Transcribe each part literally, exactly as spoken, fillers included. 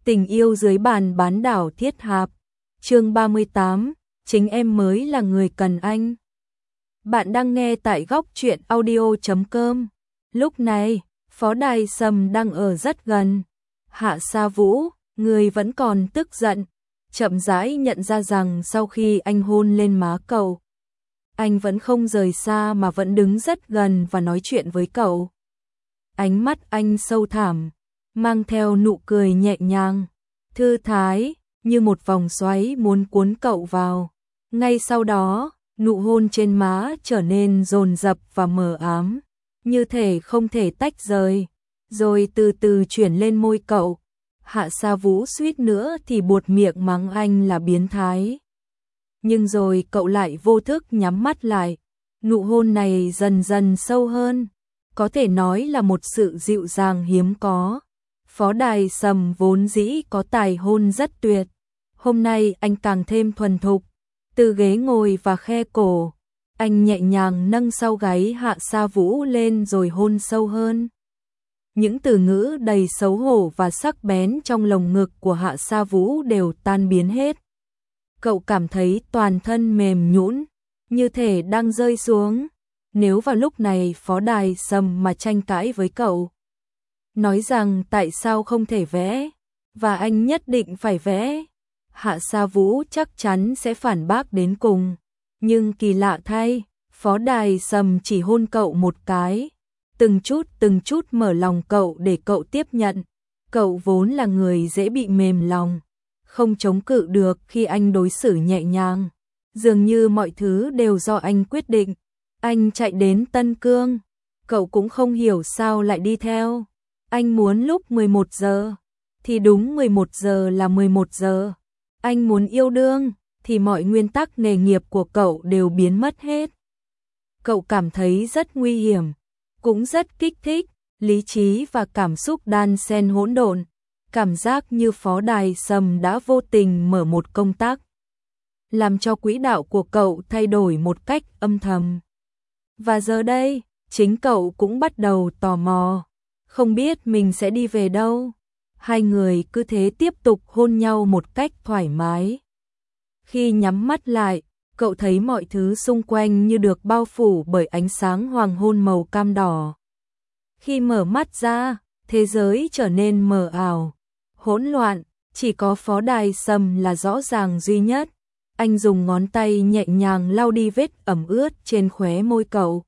Tình yêu dưới bàn bán đảo Thiết Hạp. Chương ba mươi tám, chính em mới là người cần anh. Bạn đang nghe tại góc truyện audio chấm com. Lúc này, Phó Đài Sầm đang ở rất gần. Hạ Sa Vũ, người vẫn còn tức giận, chậm rãi nhận ra rằng sau khi anh hôn lên má cậu, anh vẫn không rời xa mà vẫn đứng rất gần và nói chuyện với cậu. Ánh mắt anh sâu thẳm, mang theo nụ cười nhẹ nhàng, thư thái, như một vòng xoáy muốn cuốn cậu vào. Ngay sau đó, nụ hôn trên má trở nên dồn dập và mờ ám, như thể không thể tách rời, rồi từ từ chuyển lên môi cậu. Hạ Sa Vũ suýt nữa thì buột miệng mắng anh là biến thái. Nhưng rồi cậu lại vô thức nhắm mắt lại. Nụ hôn này dần dần sâu hơn, có thể nói là một sự dịu dàng hiếm có. Phó Đài Sầm vốn dĩ có tài hôn rất tuyệt, hôm nay anh càng thêm thuần thục. Từ ghế ngồi và khe cổ, anh nhẹ nhàng nâng sau gáy Hạ Sa Vũ lên rồi hôn sâu hơn. Những từ ngữ đầy xấu hổ và sắc bén trong lồng ngực của Hạ Sa Vũ đều tan biến hết. Cậu cảm thấy toàn thân mềm nhũn, như thể đang rơi xuống. Nếu vào lúc này Phó Đài Sầm mà tranh cãi với cậu, nói rằng tại sao không thể vẽ, và anh nhất định phải vẽ, Hạ Sa Vũ chắc chắn sẽ phản bác đến cùng. Nhưng kỳ lạ thay, Phó Đài Sầm chỉ hôn cậu một cái, từng chút từng chút mở lòng cậu để cậu tiếp nhận. Cậu vốn là người dễ bị mềm lòng, không chống cự được khi anh đối xử nhẹ nhàng. Dường như mọi thứ đều do anh quyết định. Anh chạy đến Tân Cương, cậu cũng không hiểu sao lại đi theo. Anh muốn lúc mười một giờ, thì đúng mười một giờ là mười một giờ. Anh muốn yêu đương, thì mọi nguyên tắc nghề nghiệp của cậu đều biến mất hết. Cậu cảm thấy rất nguy hiểm, cũng rất kích thích, lý trí và cảm xúc đan xen hỗn độn. Cảm giác như Phó Đài Sầm đã vô tình mở một công tắc, làm cho quỹ đạo của cậu thay đổi một cách âm thầm. Và giờ đây, chính cậu cũng bắt đầu tò mò, không biết mình sẽ đi về đâu. Hai người cứ thế tiếp tục hôn nhau một cách thoải mái. Khi nhắm mắt lại, cậu thấy mọi thứ xung quanh như được bao phủ bởi ánh sáng hoàng hôn màu cam đỏ. Khi mở mắt ra, thế giới trở nên mờ ảo, hỗn loạn, chỉ có Phó Đài Sầm là rõ ràng duy nhất. Anh dùng ngón tay nhẹ nhàng lau đi vết ẩm ướt trên khóe môi cậu.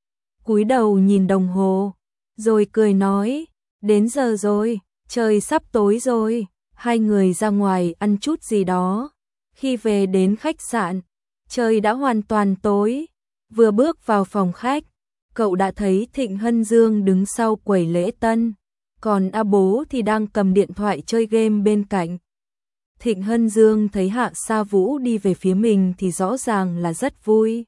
Cúi đầu nhìn đồng hồ, rồi cười nói, đến giờ rồi, trời sắp tối rồi. Hai người ra ngoài ăn chút gì đó. Khi về đến khách sạn, trời đã hoàn toàn tối. Vừa bước vào phòng khách, cậu đã thấy Thịnh Hân Dương đứng sau quầy lễ tân, còn A Bố thì đang cầm điện thoại chơi game bên cạnh. Thịnh Hân Dương thấy Hạ Sa Vũ đi về phía mình thì rõ ràng là rất vui.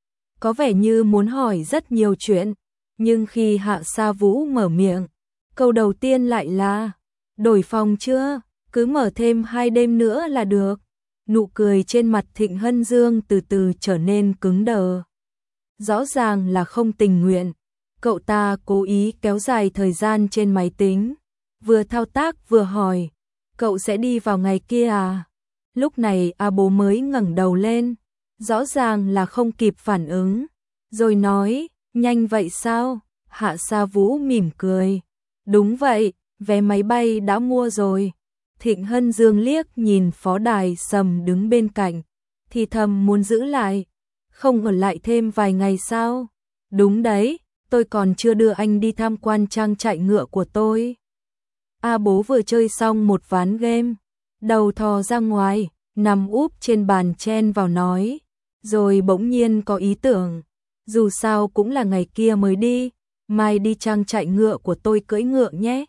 Có vẻ như muốn hỏi rất nhiều chuyện, nhưng khi Hạ Sa Vũ mở miệng, câu đầu tiên lại là, đổi phòng chưa, cứ mở thêm hai đêm nữa là được. Nụ cười trên mặt Thịnh Hân Dương từ từ trở nên cứng đờ. Rõ ràng là không tình nguyện, cậu ta cố ý kéo dài thời gian trên máy tính, vừa thao tác vừa hỏi, cậu sẽ đi vào ngày kia à? Lúc này A Bố mới ngẩng đầu lên, rõ ràng là không kịp phản ứng, rồi nói, nhanh vậy sao? Hạ Sa Vũ mỉm cười, đúng vậy, vé máy bay đã mua rồi. Thịnh Hân Dương liếc nhìn Phó Đài Sầm đứng bên cạnh, thì thầm muốn giữ lại, không ở lại thêm vài ngày sao? Đúng đấy, tôi còn chưa đưa anh đi tham quan trang trại ngựa của tôi. A Bố vừa chơi xong một ván game, đầu thò ra ngoài, nằm úp trên bàn chen vào nói, rồi bỗng nhiên có ý tưởng, dù sao cũng là ngày kia mới đi, mai đi trang trại ngựa của tôi cưỡi ngựa nhé.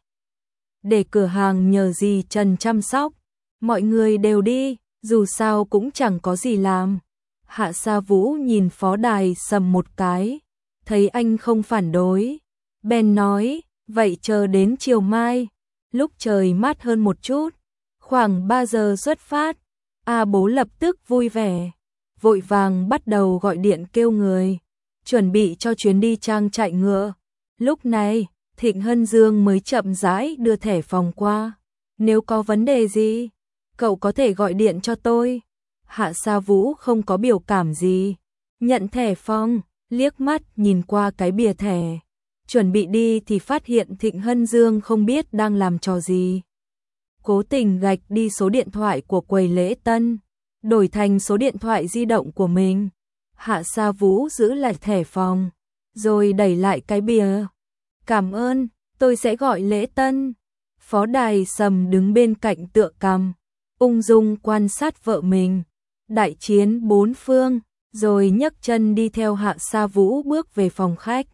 Để cửa hàng nhờ dì Trần chăm sóc, mọi người đều đi, dù sao cũng chẳng có gì làm. Hạ Sa Vũ nhìn Phó Đài Sầm một cái, thấy anh không phản đối, bèn nói, vậy chờ đến chiều mai, lúc trời mát hơn một chút, khoảng ba giờ xuất phát. A Bố lập tức vui vẻ, vội vàng bắt đầu gọi điện kêu người, chuẩn bị cho chuyến đi trang trại ngựa. Lúc này, Thịnh Hân Dương mới chậm rãi đưa thẻ phòng qua. Nếu có vấn đề gì, cậu có thể gọi điện cho tôi. Hạ Sa Vũ không có biểu cảm gì, nhận thẻ phòng, liếc mắt nhìn qua cái bìa thẻ. Chuẩn bị đi thì phát hiện Thịnh Hân Dương không biết đang làm trò gì. Cố tình gạch đi số điện thoại của quầy lễ tân, đổi thành số điện thoại di động của mình. Hạ Sa Vũ giữ lại thẻ phòng, rồi đẩy lại cái bìa. Cảm ơn, tôi sẽ gọi lễ tân. Phó Đài Sầm đứng bên cạnh tựa cằm, ung dung quan sát vợ mình. Đại chiến bốn phương, rồi nhấc chân đi theo Hạ Sa Vũ bước về phòng khách.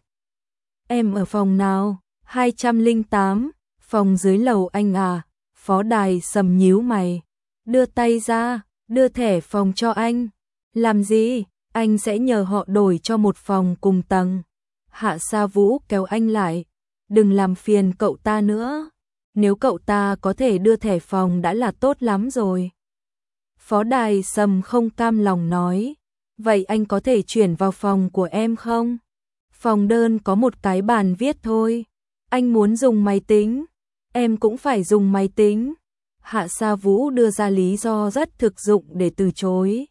Em ở phòng nào? hai trăm lẻ tám, phòng dưới lầu anh à? Phó Đài Sầm nhíu mày, đưa tay ra, đưa thẻ phòng cho anh. Làm gì? Anh sẽ nhờ họ đổi cho một phòng cùng tầng. Hạ Sa Vũ kéo anh lại, đừng làm phiền cậu ta nữa. Nếu cậu ta có thể đưa thẻ phòng đã là tốt lắm rồi. Phó Đài Sầm không cam lòng nói, vậy anh có thể chuyển vào phòng của em không? Phòng đơn có một cái bàn viết thôi. Anh muốn dùng máy tính, em cũng phải dùng máy tính. Hạ Sa Vũ đưa ra lý do rất thực dụng để từ chối.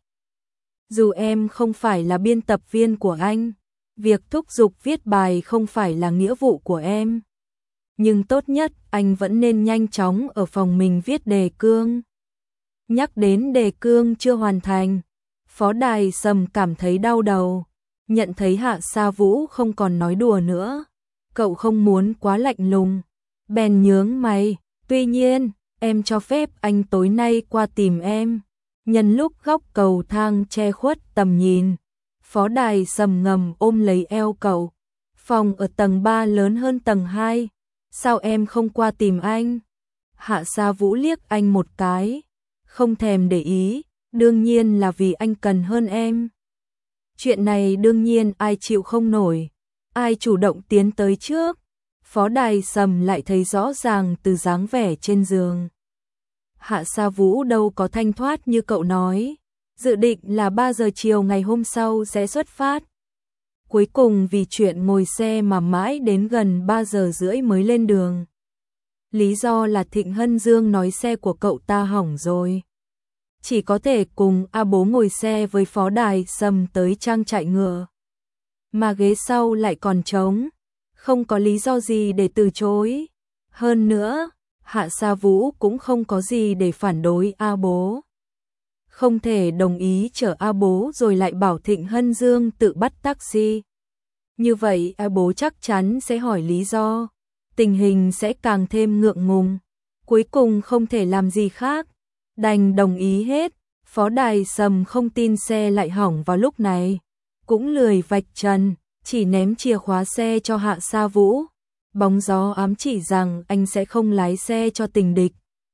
Dù em không phải là biên tập viên của anh, việc thúc giục viết bài không phải là nghĩa vụ của em. Nhưng tốt nhất anh vẫn nên nhanh chóng ở phòng mình viết đề cương. Nhắc đến đề cương chưa hoàn thành, Phó Đài Sầm cảm thấy đau đầu. Nhận thấy Hạ Sa Vũ không còn nói đùa nữa, cậu không muốn quá lạnh lùng, bèn nhướng mày. Tuy nhiên, em cho phép anh tối nay qua tìm em. Nhân lúc góc cầu thang che khuất tầm nhìn, Phó Đài Sầm ngầm ôm lấy eo cậu. Phòng ở tầng ba lớn hơn tầng hai, sao em không qua tìm anh? Hạ Sa Vũ liếc anh một cái, không thèm để ý, đương nhiên là vì anh cần hơn em. Chuyện này đương nhiên ai chịu không nổi, ai chủ động tiến tới trước. Phó Đài Sầm lại thấy rõ ràng từ dáng vẻ trên giường. Hạ Sa Vũ đâu có thanh thoát như cậu nói, dự định là ba giờ chiều ngày hôm sau sẽ xuất phát. Cuối cùng vì chuyện ngồi xe mà mãi đến gần ba giờ rưỡi mới lên đường. Lý do là Thịnh Hân Dương nói xe của cậu ta hỏng rồi. Chỉ có thể cùng A Bố ngồi xe với Phó Đài Sầm tới trang trại ngựa. Mà ghế sau lại còn trống, không có lý do gì để từ chối. Hơn nữa, Hạ Sa Vũ cũng không có gì để phản đối A Bố. Không thể đồng ý chở A Bố rồi lại bảo Thịnh Hân Dương tự bắt taxi. Như vậy A Bố chắc chắn sẽ hỏi lý do, tình hình sẽ càng thêm ngượng ngùng. Cuối cùng không thể làm gì khác, đành đồng ý hết. Phó Đài Sầm không tin xe lại hỏng vào lúc này, cũng lười vạch trần, chỉ ném chìa khóa xe cho Hạ Sa Vũ. Bóng gió ám chỉ rằng anh sẽ không lái xe cho tình địch.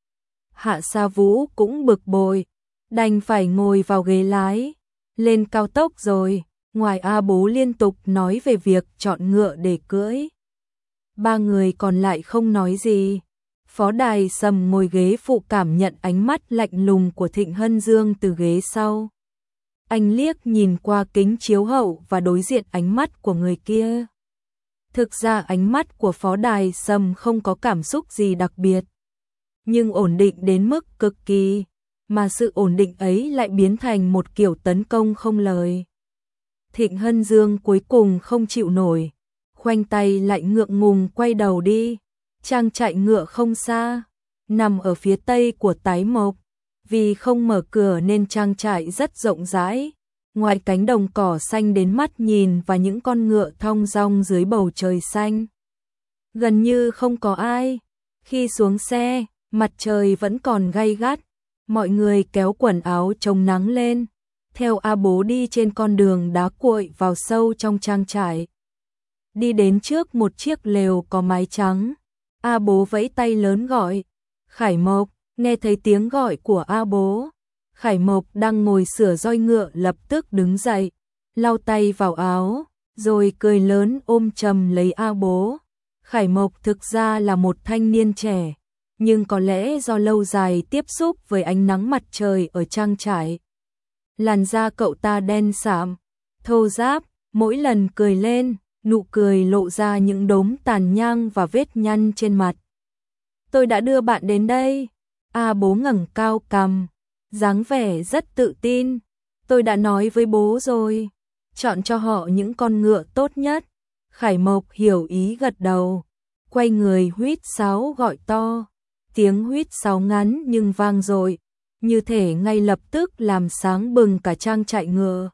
Hạ Sa Vũ cũng bực bội, đành phải ngồi vào ghế lái. Lên cao tốc rồi, ngoài A Bố liên tục nói về việc chọn ngựa để cưỡi, ba người còn lại không nói gì. Phó Đài Sầm ngồi ghế phụ cảm nhận ánh mắt lạnh lùng của Thịnh Hân Dương từ ghế sau. Anh liếc nhìn qua kính chiếu hậu và đối diện ánh mắt của người kia. Thực ra ánh mắt của Phó Đài Sầm không có cảm xúc gì đặc biệt, nhưng ổn định đến mức cực kỳ, mà sự ổn định ấy lại biến thành một kiểu tấn công không lời. Thịnh Hân Dương cuối cùng không chịu nổi, khoanh tay lại ngượng ngùng quay đầu đi. Trang trại ngựa không xa, nằm ở phía tây của Tái Mộc. Vì không mở cửa nên trang trại rất rộng rãi. Ngoài cánh đồng cỏ xanh đến mắt nhìn và những con ngựa thong dong dưới bầu trời xanh, gần như không có ai. Khi xuống xe, mặt trời vẫn còn gay gắt. Mọi người kéo quần áo chống nắng lên, theo A Bố đi trên con đường đá cuội vào sâu trong trang trại. Đi đến trước một chiếc lều có mái trắng, A Bố vẫy tay lớn gọi, Khải Mộc. Nghe thấy tiếng gọi của A Bố, Khải Mộc đang ngồi sửa roi ngựa lập tức đứng dậy, lau tay vào áo, rồi cười lớn ôm chầm lấy A Bố. Khải Mộc thực ra là một thanh niên trẻ, nhưng có lẽ do lâu dài tiếp xúc với ánh nắng mặt trời ở trang trại, làn da cậu ta đen sạm, thô ráp, mỗi lần cười lên, nụ cười lộ ra những đốm tàn nhang và vết nhăn trên mặt. Tôi đã đưa bạn đến đây, A Bố ngẩng cao cằm, dáng vẻ rất tự tin. Tôi đã nói với bố rồi, chọn cho họ những con ngựa tốt nhất. Khải Mộc hiểu ý gật đầu, quay người huýt sáo gọi to. Tiếng huýt sáo ngắn nhưng vang dội, như thể ngay lập tức làm sáng bừng cả trang trại ngựa.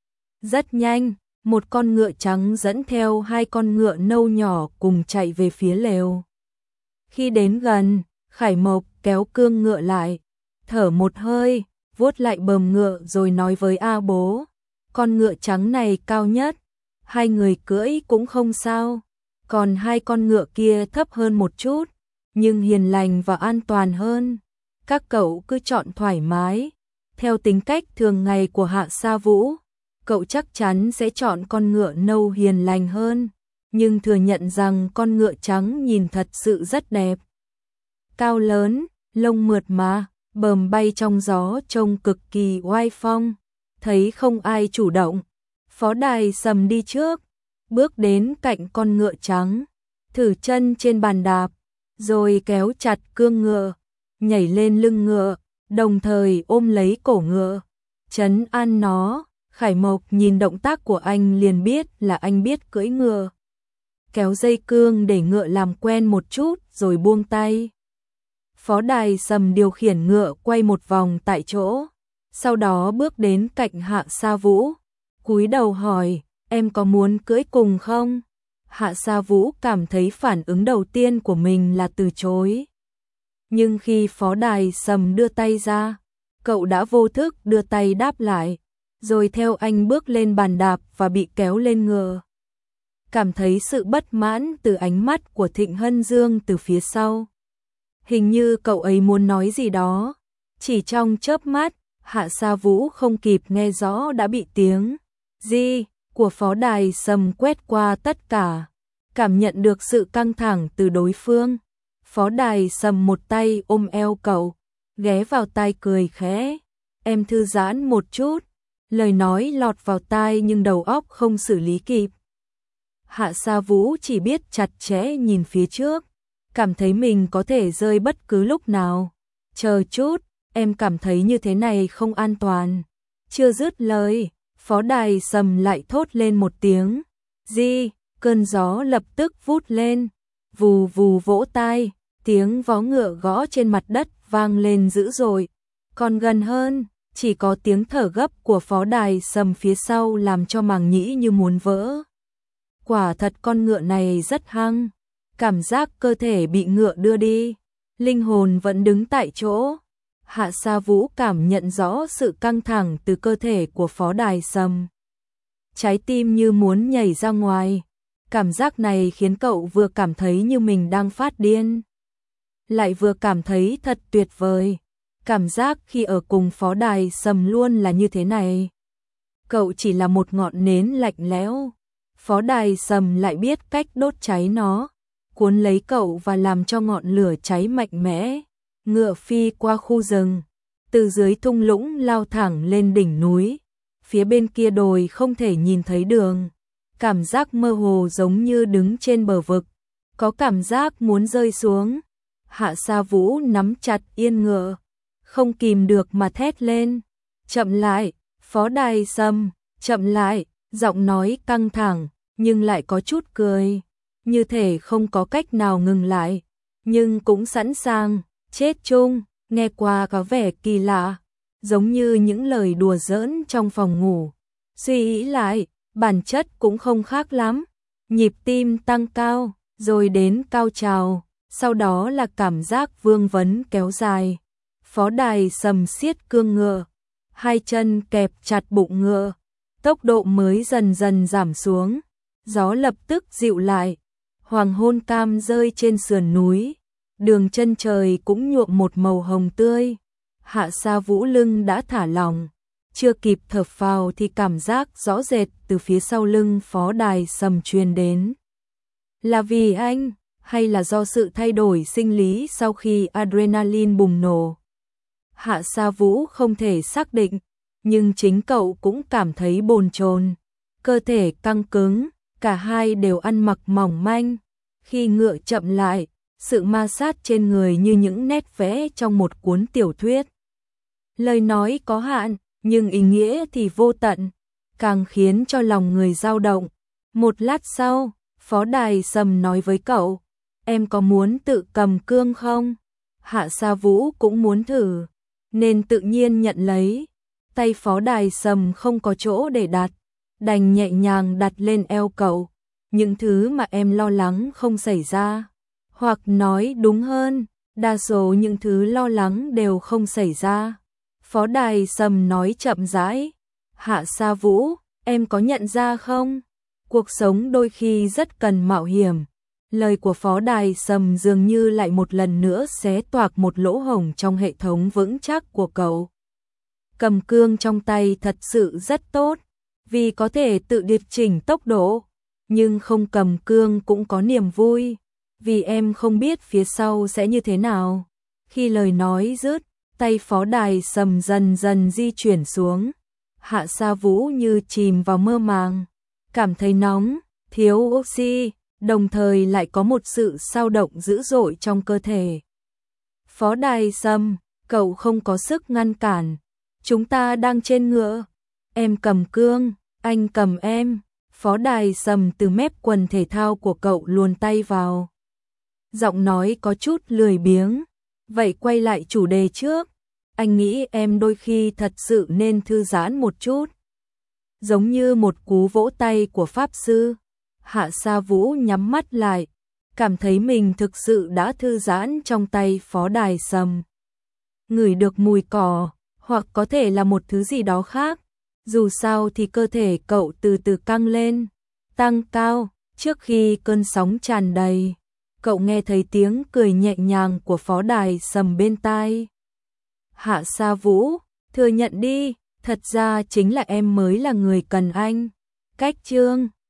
Rất nhanh, một con ngựa trắng dẫn theo hai con ngựa nâu nhỏ cùng chạy về phía lều. Khi đến gần, Khải Mộc kéo cương ngựa lại, thở một hơi, vuốt lại bờm ngựa rồi nói với A Bố, con ngựa trắng này cao nhất, hai người cưỡi cũng không sao, còn hai con ngựa kia thấp hơn một chút, nhưng hiền lành và an toàn hơn. Các cậu cứ chọn thoải mái. Theo tính cách thường ngày của Hạ Sa Vũ, cậu chắc chắn sẽ chọn con ngựa nâu hiền lành hơn, nhưng thừa nhận rằng con ngựa trắng nhìn thật sự rất đẹp. Cao lớn, lông mượt mà, bờm bay trong gió trông cực kỳ oai phong. Thấy không ai chủ động, Phó Đài Sầm đi trước, bước đến cạnh con ngựa trắng, thử chân trên bàn đạp, rồi kéo chặt cương ngựa, nhảy lên lưng ngựa, đồng thời ôm lấy cổ ngựa, trấn an nó. Khải Mộc nhìn động tác của anh liền biết là anh biết cưỡi ngựa. Kéo dây cương để ngựa làm quen một chút rồi buông tay. Phó Đài Sầm điều khiển ngựa quay một vòng tại chỗ, sau đó bước đến cạnh Hạ Sa Vũ, cúi đầu hỏi, em có muốn cưỡi cùng không? Hạ Sa Vũ cảm thấy phản ứng đầu tiên của mình là từ chối. Nhưng khi Phó Đài Sầm đưa tay ra, cậu đã vô thức đưa tay đáp lại, rồi theo anh bước lên bàn đạp và bị kéo lên ngựa. Cảm thấy sự bất mãn từ ánh mắt của Thịnh Hân Dương từ phía sau. Hình như cậu ấy muốn nói gì đó. Chỉ trong chớp mắt, Hạ Sa Vũ không kịp nghe rõ đã bị tiếng "Gì?" của Phó Đài Sầm quét qua tất cả. Cảm nhận được sự căng thẳng từ đối phương, Phó Đài Sầm một tay ôm eo cậu, ghé vào tai cười khẽ, "Em thư giãn một chút." Lời nói lọt vào tai nhưng đầu óc không xử lý kịp. Hạ Sa Vũ chỉ biết chặt chẽ nhìn phía trước, cảm thấy mình có thể rơi bất cứ lúc nào. "Chờ chút, em cảm thấy như thế này không an toàn." Chưa dứt lời, Phó Đài Sầm lại thốt lên một tiếng "Gì?" Cơn gió lập tức vút lên, vù vù vỗ tai, tiếng vó ngựa gõ trên mặt đất vang lên dữ dội. Còn gần hơn, chỉ có tiếng thở gấp của Phó Đài Sầm phía sau làm cho màng nhĩ như muốn vỡ. Quả thật con ngựa này rất hăng, cảm giác cơ thể bị ngựa đưa đi, linh hồn vẫn đứng tại chỗ. Hạ Sa Vũ cảm nhận rõ sự căng thẳng từ cơ thể của Phó Đài Sầm. Trái tim như muốn nhảy ra ngoài, cảm giác này khiến cậu vừa cảm thấy như mình đang phát điên, lại vừa cảm thấy thật tuyệt vời. Cảm giác khi ở cùng Phó Đài Sầm luôn là như thế này. Cậu chỉ là một ngọn nến lạnh lẽo, Phó Đài Sầm lại biết cách đốt cháy nó, cuốn lấy cậu và làm cho ngọn lửa cháy mạnh mẽ. Ngựa phi qua khu rừng, từ dưới thung lũng lao thẳng lên đỉnh núi, phía bên kia đồi không thể nhìn thấy đường, cảm giác mơ hồ giống như đứng trên bờ vực, có cảm giác muốn rơi xuống. Hạ Sa Vũ nắm chặt yên ngựa, không kìm được mà thét lên, "Chậm lại, Phó Đài Sầm, chậm lại." Giọng nói căng thẳng, nhưng lại có chút cười, như thể không có cách nào ngừng lại, nhưng cũng sẵn sàng chết chung. Nghe qua có vẻ kỳ lạ, giống như những lời đùa giỡn trong phòng ngủ. Suy nghĩ lại, bản chất cũng không khác lắm. Nhịp tim tăng cao, rồi đến cao trào, sau đó là cảm giác vương vấn kéo dài. Phó Đài Sầm siết cương ngựa, hai chân kẹp chặt bụng ngựa, tốc độ mới dần dần giảm xuống, gió lập tức dịu lại, hoàng hôn cam rơi trên sườn núi, đường chân trời cũng nhuộm một màu hồng tươi. Hạ Sa Vũ lưng đã thả lỏng, chưa kịp thở phào thì cảm giác rõ rệt từ phía sau lưng Phó Đài Sầm truyền đến. Là vì anh, hay là do sự thay đổi sinh lý sau khi adrenaline bùng nổ? Hạ Sa Vũ không thể xác định, nhưng chính cậu cũng cảm thấy bồn chồn, cơ thể căng cứng, cả hai đều ăn mặc mỏng manh. Khi ngựa chậm lại, sự ma sát trên người như những nét vẽ trong một cuốn tiểu thuyết. Lời nói có hạn, nhưng ý nghĩa thì vô tận, càng khiến cho lòng người dao động. Một lát sau, Phó Đài Sầm nói với cậu, em có muốn tự cầm cương không? Hạ Sa Vũ cũng muốn thử, nên tự nhiên nhận lấy. Tay Phó Đài Sầm không có chỗ để đặt, đành nhẹ nhàng đặt lên eo cậu. Những thứ mà em lo lắng không xảy ra, hoặc nói đúng hơn, đa số những thứ lo lắng đều không xảy ra. Phó Đài Sầm nói chậm rãi, Hạ Sa Vũ, em có nhận ra không? Cuộc sống đôi khi rất cần mạo hiểm. Lời của Phó Đài Sầm dường như lại một lần nữa xé toạc một lỗ hổng trong hệ thống vững chắc của cậu. Cầm cương trong tay thật sự rất tốt, vì có thể tự điều chỉnh tốc độ, nhưng không cầm cương cũng có niềm vui, vì em không biết phía sau sẽ như thế nào. Khi lời nói dứt, tay Phó Đài Sầm dần dần di chuyển xuống. Hạ Sa Vũ như chìm vào mơ màng, cảm thấy nóng, thiếu oxy, đồng thời lại có một sự xao động dữ dội trong cơ thể. Phó Đài Sầm, cậu không có sức ngăn cản. Chúng ta đang trên ngựa. Em cầm cương, anh cầm em. Phó Đài Sầm từ mép quần thể thao của cậu luồn tay vào. Giọng nói có chút lười biếng. Vậy quay lại chủ đề trước. Anh nghĩ em đôi khi thật sự nên thư giãn một chút. Giống như một cú vỗ tay của Pháp Sư. Hạ Sa Vũ nhắm mắt lại, cảm thấy mình thực sự đã thư giãn trong tay Phó Đài Sầm. Ngửi được mùi cỏ, hoặc có thể là một thứ gì đó khác. Dù sao thì cơ thể cậu từ từ căng lên, tăng cao, trước khi cơn sóng tràn đầy. Cậu nghe thấy tiếng cười nhẹ nhàng của Phó Đài Sầm bên tai. Hạ Sa Vũ, thừa nhận đi, thật ra chính là em mới là người cần anh. Cách chương